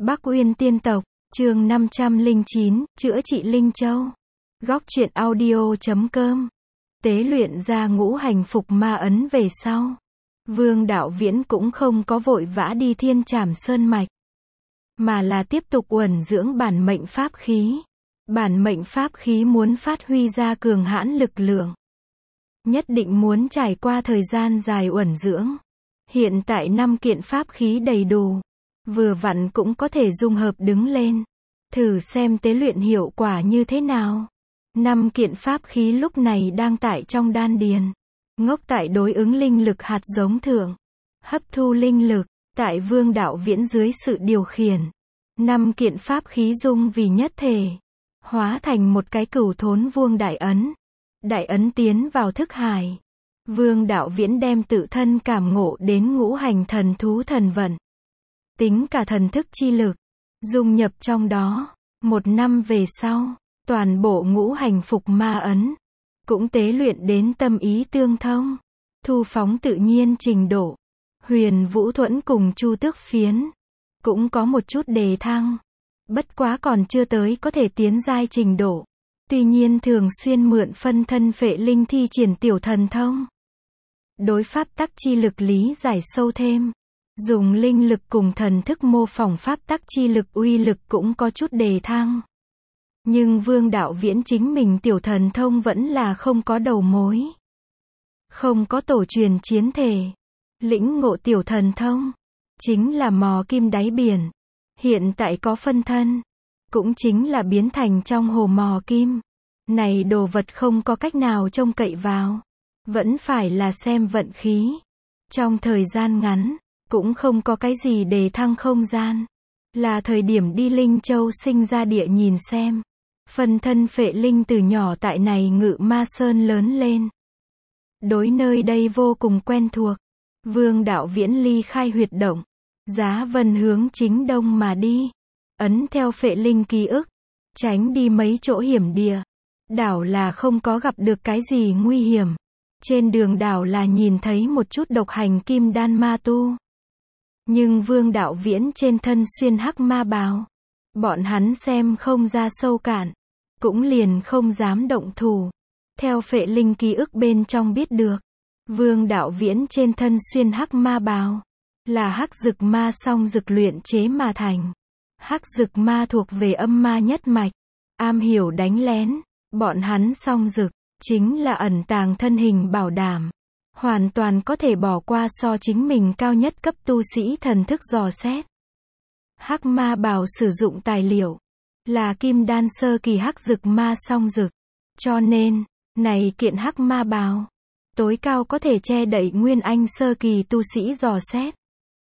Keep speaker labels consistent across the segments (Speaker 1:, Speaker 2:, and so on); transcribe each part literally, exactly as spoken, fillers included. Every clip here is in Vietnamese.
Speaker 1: Bắc Uyên Tiên Tộc, chương năm trăm lẻ chín, chữa trị Linh Châu. Góc truyện audio chấm com. Tế luyện ra ngũ hành phục ma ấn về sau, Vương Đạo Viễn cũng không có vội vã đi Thiên Trảm Sơn mạch, mà là tiếp tục uẩn dưỡng bản mệnh pháp khí. Bản mệnh pháp khí muốn phát huy ra cường hãn lực lượng, nhất định muốn trải qua thời gian dài uẩn dưỡng. Hiện tại năm kiện pháp khí đầy đủ, vừa vặn cũng có thể dung hợp đứng lên, thử xem tế luyện hiệu quả như thế nào. Năm kiện pháp khí lúc này đang tại trong đan điền, ngốc tại đối ứng linh lực hạt giống thượng, hấp thu linh lực. Tại Vương Đạo Viễn dưới sự điều khiển, năm kiện pháp khí dung vì nhất thể, hóa thành một cái cửu thốn vuông đại ấn. Đại ấn tiến vào thức hải, Vương Đạo Viễn đem tự thân cảm ngộ đến ngũ hành thần thú thần vận, tính cả thần thức chi lực, dung nhập trong đó. Một năm về sau, toàn bộ ngũ hành phục ma ấn cũng tế luyện đến tâm ý tương thông, thu phóng tự nhiên trình độ. Huyền Vũ Thuẫn cùng Chu Tước Phiến cũng có một chút đề thăng, bất quá còn chưa tới có thể tiến giai trình độ. Tuy nhiên thường xuyên mượn phân thân phệ linh thi triển tiểu thần thông, đối pháp tắc chi lực lý giải sâu thêm, dùng linh lực cùng thần thức mô phỏng pháp tắc chi lực uy lực cũng có chút đề thăng. Nhưng Vương Đạo Viễn chính mình tiểu thần thông vẫn là không có đầu mối, không có tổ truyền chiến thể. Lĩnh ngộ tiểu thần thông chính là mò kim đáy biển, hiện tại có phân thân, cũng chính là biến thành trong hồ mò kim. Này đồ vật không có cách nào trông cậy vào, vẫn phải là xem vận khí. Trong thời gian ngắn, cũng không có cái gì đề thăng không gian, là thời điểm đi Linh Châu sinh ra địa nhìn xem. Phân thân phệ linh từ nhỏ tại này Ngự Ma Sơn lớn lên, đối nơi đây vô cùng quen thuộc. Vương Đạo Viễn ly khai huyệt động, Giá Vân hướng chính đông mà đi, ấn theo phệ linh ký ức, tránh đi mấy chỗ hiểm địa. Đảo là không có gặp được cái gì nguy hiểm. Trên đường đảo là nhìn thấy một chút độc hành kim đan ma tu. Nhưng Vương Đạo Viễn trên thân xuyên hắc ma bào, bọn hắn xem không ra sâu cạn, cũng liền không dám động thủ. Theo phệ linh ký ức bên trong biết được, Vương Đạo Viễn trên thân xuyên hắc ma bào, là hắc dực ma song dực luyện chế mà thành. Hắc dực ma thuộc về âm ma nhất mạch, am hiểu đánh lén. Bọn hắn song dực, chính là ẩn tàng thân hình bảo đảm, hoàn toàn có thể bỏ qua so chính mình cao nhất cấp tu sĩ thần thức dò xét. Hắc ma bào sử dụng tài liệu, là kim đan sơ kỳ hắc dực ma song dực. Cho nên, này kiện hắc ma bào, tối cao có thể che đậy nguyên anh sơ kỳ tu sĩ dò xét.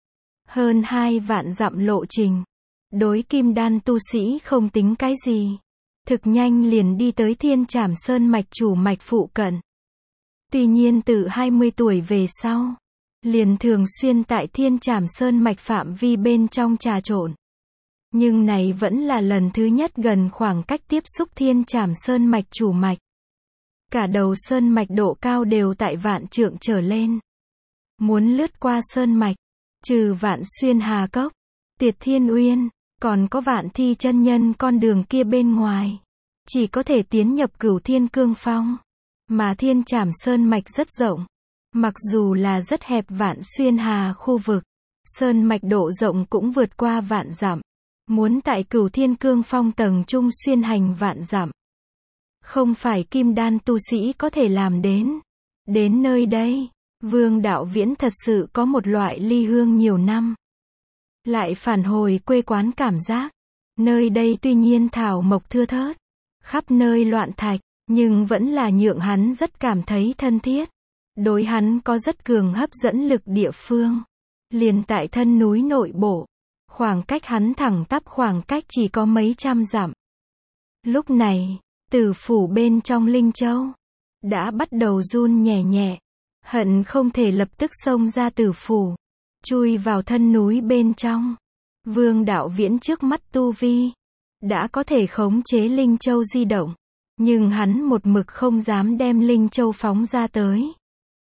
Speaker 1: Hơn hai vạn dặm lộ trình, đối kim đan tu sĩ không tính cái gì. Thực nhanh liền đi tới Thiên Trảm Sơn mạch chủ mạch phụ cận. Tuy nhiên từ hai mươi tuổi về sau, liền thường xuyên tại Thiên Trảm Sơn mạch phạm vi bên trong trà trộn. Nhưng này vẫn là lần thứ nhất gần khoảng cách tiếp xúc Thiên Trảm Sơn mạch chủ mạch. Cả đầu sơn mạch độ cao đều tại vạn trượng trở lên. Muốn lướt qua sơn mạch, trừ Vạn Xuyên Hà Cốc, Tiệt Thiên Uyên, còn có Vạn Thi chân nhân con đường kia bên ngoài, chỉ có thể tiến nhập Cửu Thiên Cương Phong. Mà Thiên Trảm Sơn mạch rất rộng, mặc dù là rất hẹp Vạn Xuyên Hà khu vực, sơn mạch độ rộng cũng vượt qua vạn dặm. Muốn tại Cửu Thiên Cương Phong tầng trung xuyên hành vạn dặm, không phải kim đan tu sĩ có thể làm đến. Đến nơi đây, Vương Đạo Viễn thật sự có một loại ly hương nhiều năm, lại phản hồi quê quán cảm giác. Nơi đây tuy nhiên thảo mộc thưa thớt, khắp nơi loạn thạch, nhưng vẫn là nhượng hắn rất cảm thấy thân thiết. Đối hắn có rất cường hấp dẫn lực địa phương, liền tại thân núi nội bộ, khoảng cách hắn thẳng tắp khoảng cách chỉ có mấy trăm dặm. Lúc này, Tử phủ bên trong Linh Châu đã bắt đầu run nhẹ nhẹ, hận không thể lập tức xông ra tử phủ, chui vào thân núi bên trong. Vương Đạo Viễn trước mắt tu vi đã có thể khống chế Linh Châu di động, nhưng hắn một mực không dám đem Linh Châu phóng ra tới.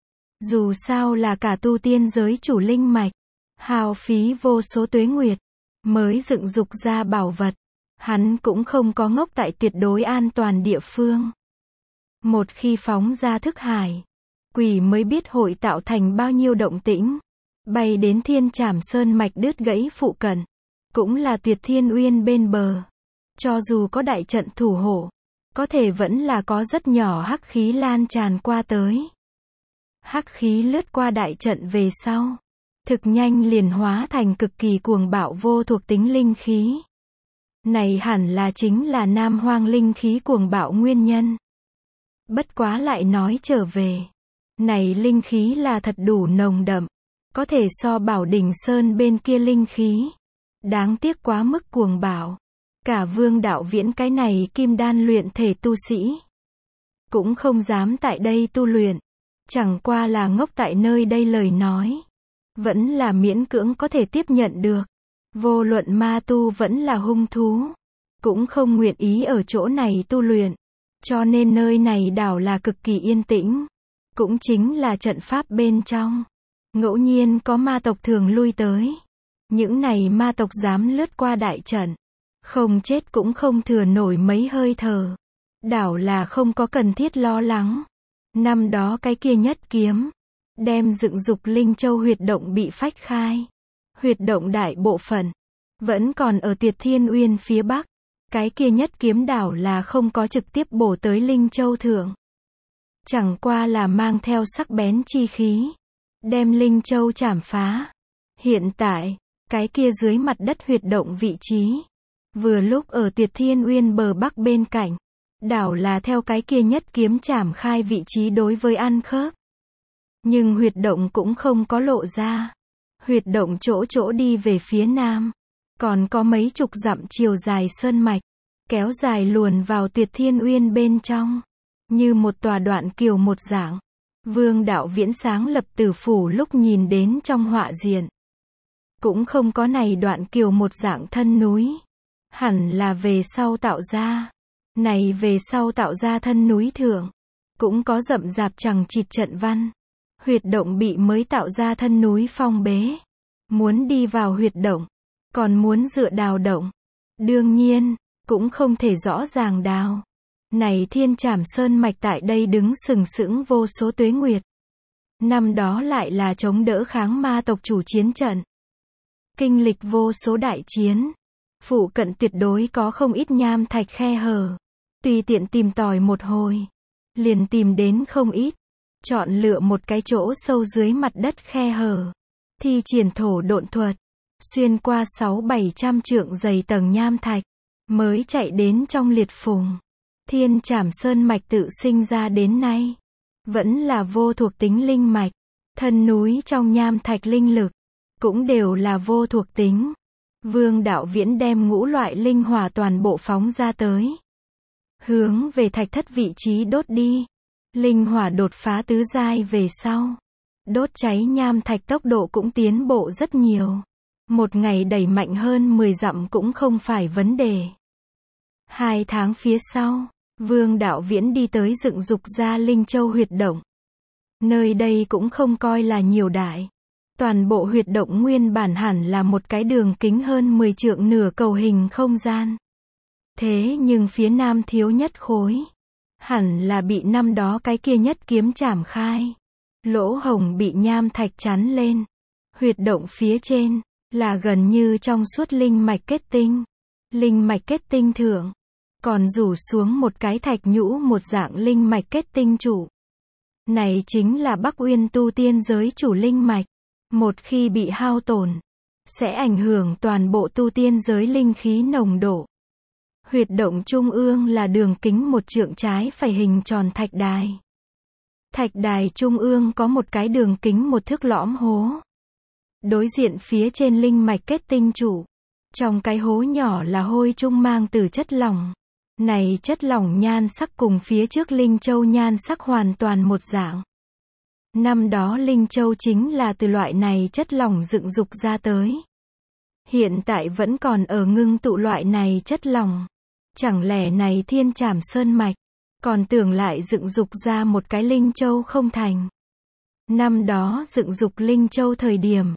Speaker 1: Dù sao là cả tu tiên giới chủ linh mạch, hao phí vô số tuế nguyệt, mới dựng dục ra bảo vật. Hắn cũng không có ngốc tại tuyệt đối an toàn địa phương. Một khi phóng ra thức hải, quỷ mới biết hội tạo thành bao nhiêu động tĩnh. Bay đến Thiên Trảm Sơn mạch đứt gãy phụ cận, cũng là Tuyệt Thiên Uyên bên bờ. Cho dù có đại trận thủ hộ, có thể vẫn là có rất nhỏ hắc khí lan tràn qua tới. Hắc khí lướt qua đại trận về sau, thực nhanh liền hóa thành cực kỳ cuồng bạo vô thuộc tính linh khí. Này hẳn là chính là Nam Hoang linh khí cuồng bạo nguyên nhân. Bất quá lại nói trở về, này linh khí là thật đủ nồng đậm, có thể so Bảo Đỉnh Sơn bên kia linh khí. Đáng tiếc quá mức cuồng bạo. Cả Vương Đạo Viễn cái này kim đan luyện thể tu sĩ, cũng không dám tại đây tu luyện. Chẳng qua là ngốc tại nơi đây lời nói, vẫn là miễn cưỡng có thể tiếp nhận được. Vô luận ma tu vẫn là hung thú, cũng không nguyện ý ở chỗ này tu luyện. Cho nên nơi này đảo là cực kỳ yên tĩnh. Cũng chính là trận pháp bên trong, ngẫu nhiên có ma tộc thường lui tới. Những này ma tộc dám lướt qua đại trận, không chết cũng không thừa nổi mấy hơi thở. Đảo là không có cần thiết lo lắng. Năm đó cái kia nhất kiếm, đem dựng dục Linh Châu huyệt động bị phách khai. Huyệt động đại bộ phận, vẫn còn ở Tuyệt Thiên Uyên phía bắc. Cái kia nhất kiếm đảo là không có trực tiếp bổ tới Linh Châu thượng. Chẳng qua là mang theo sắc bén chi khí, đem Linh Châu chảm phá. Hiện tại, cái kia dưới mặt đất huyệt động vị trí, vừa lúc ở Tuyệt Thiên Uyên bờ bắc bên cạnh. Đảo là theo cái kia nhất kiếm chảm khai vị trí đối với ăn khớp. Nhưng huyệt động cũng không có lộ ra. Huyệt động chỗ chỗ đi về phía nam, còn có mấy chục dặm chiều dài sơn mạch, kéo dài luồn vào Tuyệt Thiên Uyên bên trong, như một tòa đoạn kiều một dạng. Vương Đạo Viễn sáng lập tử phủ lúc nhìn đến trong họa diện, cũng không có này đoạn kiều một dạng thân núi, hẳn là về sau tạo ra. Này về sau tạo ra thân núi thượng, cũng có rậm rạp chằng chịt trận văn. Huyệt động bị mới tạo ra thân núi phong bế. Muốn đi vào huyệt động, còn muốn dựa đào động. Đương nhiên, cũng không thể rõ ràng đào. Này Thiên Trảm Sơn mạch tại đây đứng sừng sững vô số tuế nguyệt. Năm đó lại là chống đỡ kháng ma tộc chủ chiến trận. Kinh lịch vô số đại chiến. Phụ cận tuyệt đối có không ít nham thạch khe hở. Tùy tiện tìm tòi một hồi, liền tìm đến không ít. Chọn lựa một cái chỗ sâu dưới mặt đất khe hở, thi triển thổ độn thuật, xuyên qua sáu bảy trăm trượng dày tầng nham thạch, mới chạy đến trong liệt phùng. Thiên Trảm Sơn mạch tự sinh ra đến nay, vẫn là vô thuộc tính linh mạch. Thân núi trong nham thạch linh lực, cũng đều là vô thuộc tính. Vương Đạo Viễn đem ngũ loại linh hỏa toàn bộ phóng ra tới, hướng về thạch thất vị trí đốt đi. Linh hỏa đột phá tứ giai về sau, đốt cháy nham thạch tốc độ cũng tiến bộ rất nhiều. Một ngày đẩy mạnh hơn mười dặm cũng không phải vấn đề. Hai tháng phía sau, Vương Đạo Viễn đi tới dựng dục ra Linh Châu huyệt động. Nơi đây cũng không coi là nhiều đại. Toàn bộ huyệt động nguyên bản hẳn là một cái đường kính hơn mười trượng nửa cầu hình không gian. Thế nhưng phía nam thiếu nhất khối, hẳn là bị năm đó cái kia nhất kiếm chảm khai. Lỗ hổng bị nham thạch chắn lên. Huyệt động phía trên, là gần như trong suốt linh mạch kết tinh. Linh mạch kết tinh thượng, còn rủ xuống một cái thạch nhũ một dạng linh mạch kết tinh chủ. Này chính là Bắc Uyên tu tiên giới chủ linh mạch. Một khi bị hao tổn, sẽ ảnh hưởng toàn bộ tu tiên giới linh khí nồng độ. Huyệt động trung ương là đường kính một trượng trái phải hình tròn thạch đài. Thạch đài trung ương có một cái đường kính một thước lõm hố. Đối diện phía trên linh mạch kết tinh trụ. Trong cái hố nhỏ là hôi trung mang từ chất lỏng. Này chất lỏng nhan sắc cùng phía trước Linh Châu nhan sắc hoàn toàn một dạng. Năm đó Linh Châu chính là từ loại này chất lỏng dựng dục ra tới. Hiện tại vẫn còn ở ngưng tụ loại này chất lỏng. Chẳng lẽ này Thiên Trảm Sơn mạch, còn tưởng lại dựng dục ra một cái Linh Châu không thành. Năm đó dựng dục Linh Châu thời điểm,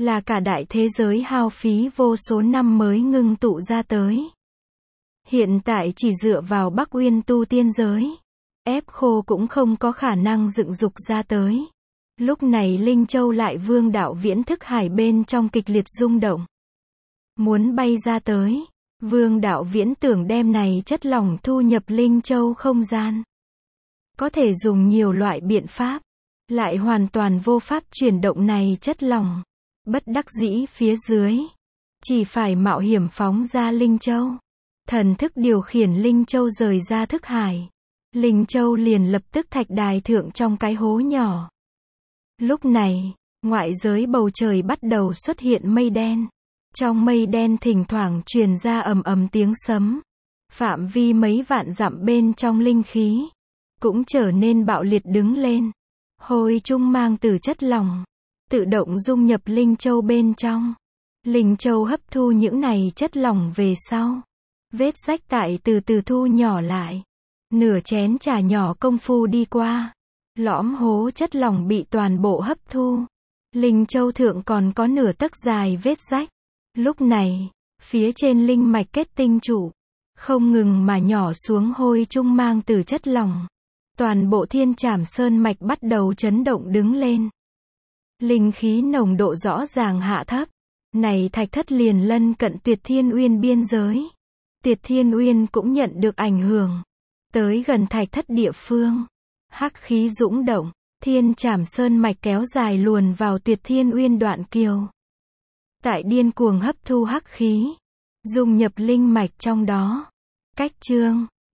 Speaker 1: là cả đại thế giới hao phí vô số năm mới ngưng tụ ra tới. Hiện tại chỉ dựa vào Bắc Uyên tu tiên giới, ép khô cũng không có khả năng dựng dục ra tới. Lúc này Linh Châu lại vương đạo viễn thức hải bên trong kịch liệt rung động. Muốn bay ra tới, vương đạo viễn tưởng đem này chất lỏng thu nhập Linh Châu không gian. Có thể dùng nhiều loại biện pháp, lại hoàn toàn vô pháp chuyển động này chất lỏng. Bất đắc dĩ phía dưới, chỉ phải mạo hiểm phóng ra Linh Châu. Thần thức điều khiển Linh Châu rời ra thức hải. Linh Châu liền lập tức thạch đài thượng trong cái hố nhỏ. Lúc này, ngoại giới bầu trời bắt đầu xuất hiện mây đen. Trong mây đen thỉnh thoảng truyền ra ầm ầm tiếng sấm. Phạm vi mấy vạn dặm bên trong linh khí cũng trở nên bạo liệt đứng lên. Hôi trung mang từ chất lỏng tự động dung nhập Linh Châu bên trong. Linh Châu hấp thu những này chất lỏng về sau, vết rách tại từ từ thu nhỏ lại. Nửa chén trà nhỏ công phu đi qua, lõm hố chất lỏng bị toàn bộ hấp thu. Linh Châu thượng còn có nửa tấc dài vết rách. Lúc này, phía trên linh mạch kết tinh trụ, không ngừng mà nhỏ xuống hôi trung mang từ chất lỏng. Toàn bộ Thiên Trảm Sơn mạch bắt đầu chấn động đứng lên. Linh khí nồng độ rõ ràng hạ thấp. Này thạch thất liền lân cận Tuyệt Thiên Uyên biên giới. Tuyệt Thiên Uyên cũng nhận được ảnh hưởng. Tới gần thạch thất địa phương, hắc khí dũng động, Thiên Trảm Sơn mạch kéo dài luồn vào Tuyệt Thiên Uyên đoạn kiều. Tại điên cuồng hấp thu hắc khí, dung nhập linh mạch trong đó. Cách chương